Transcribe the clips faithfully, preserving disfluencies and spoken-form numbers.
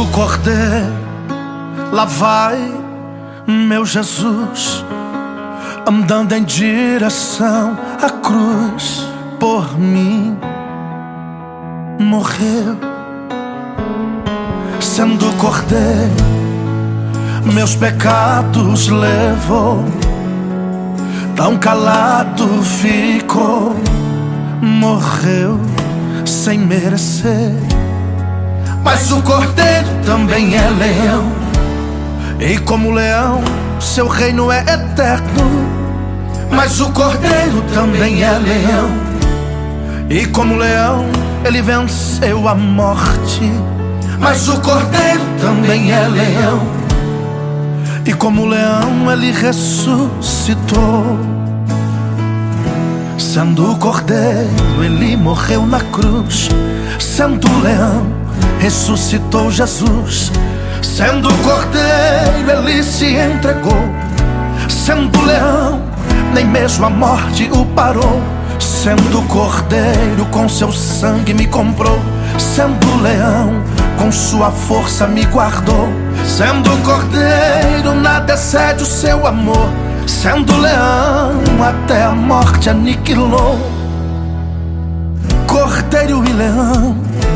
Cordeiro, lá vai meu Jesus, andando em direção à cruz. Por mim morreu, sendo Cordeiro, meus pecados levou. Tão calado ficou, morreu sem merecer. Mas o Cordeiro também é leão, e como leão, seu reino é eterno. Mas o Cordeiro também é leão, e como leão, ele venceu a morte. Mas o Cordeiro também é leão, e como leão, ele ressuscitou. Sendo Cordeiro, ele morreu na cruz. Sendo leão, ressuscitou Jesus. Sendo Cordeiro, ele se entregou. Sendo leão, nem mesmo a morte o parou. Sendo Cordeiro, com seu sangue me comprou. Sendo leão, com sua força me guardou. Sendo Cordeiro, nada excede o seu amor. Sendo leão, até a morte aniquilou. Cordeiro e leão,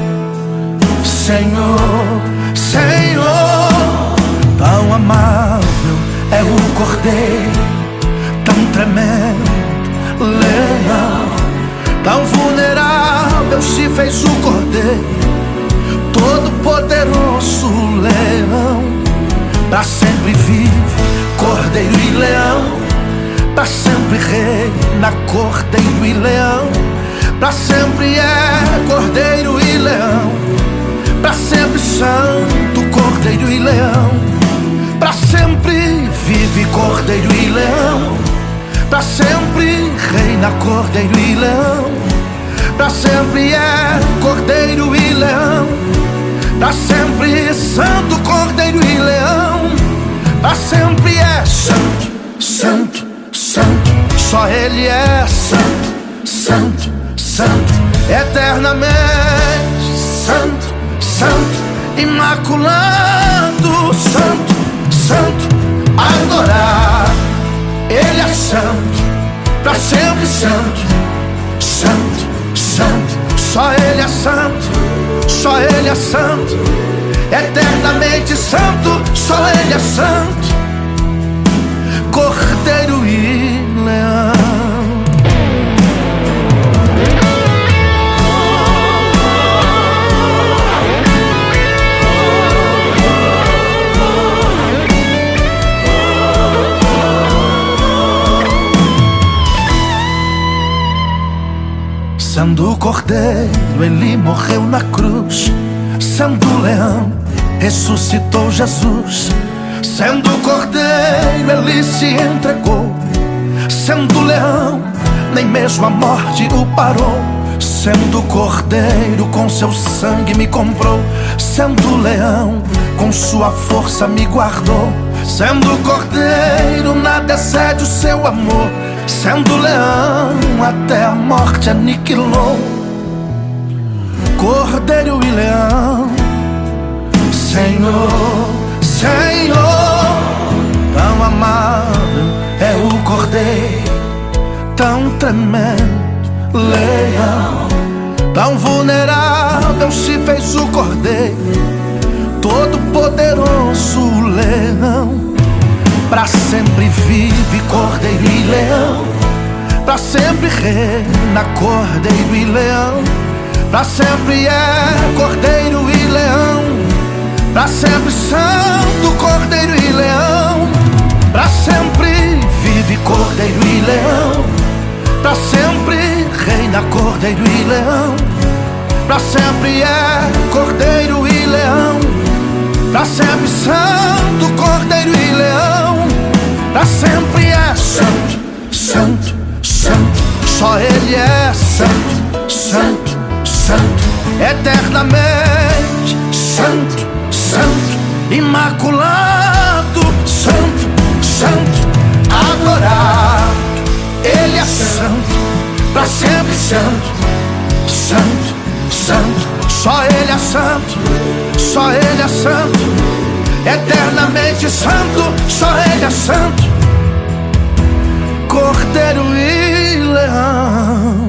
Senhor, Senhor, tão amável é o Cordeiro, tão tremendo leão, tão vulnerável se fez o Cordeiro, todo poderoso leão. Pra sempre vive Cordeiro e leão, pra sempre reina Cordeiro e leão. Pra sempre é Cordeiro e leão, pra sempre santo Cordeiro e leão. Pra sempre vive Cordeiro e leão, pra sempre reina Cordeiro e leão. Pra sempre é Cordeiro e leão, pra sempre santo Cordeiro e leão. Pra sempre é santo, santo, santo. Só ele é santo, santo, santo. Eternamente santo, santo. Imaculado, santo, santo. Adorado, ele é santo. Pra sempre santo, santo, santo. Só ele é santo, só ele é santo. Eternamente santo, só ele é santo. Cordeiro e leão. Sendo Cordeiro, ele morreu na cruz. Sendo leão, ressuscitou Jesus. Sendo Cordeiro, ele se entregou. Sendo leão, nem mesmo a morte o parou. Sendo Cordeiro, com seu sangue me comprou. Sendo leão, com sua força me guardou. Sendo Cordeiro, nada excede o seu amor. Sendo leão, até a morte aniquilou. Cordeiro e leão, Senhor, Senhor, tão amável é o Cordeiro, tão tremendo leão, tão vulnerável se fez o Cordeiro, todo poderoso leão. Pra sempre vive Cordeiro e leão, pra sempre reina Cordeiro e leão. Pra sempre é Cordeiro e leão, pra sempre santo Cordeiro e leão. Pra sempre vive Cordeiro e leão, pra sempre reina Cordeiro e leão. Pra sempre é Cordeiro e leão, pra sempre santo Cordeiro e leão. Pra sempre é santo, santo, santo. Só ele é santo, santo, santo. Eternamente santo, santo. Imaculado, santo, santo. Adorado, ele é santo. Pra sempre santo, santo, santo. Só ele é santo, só Ele é santo, eternamente santo, só Ele é santo. Cordeiro e leão.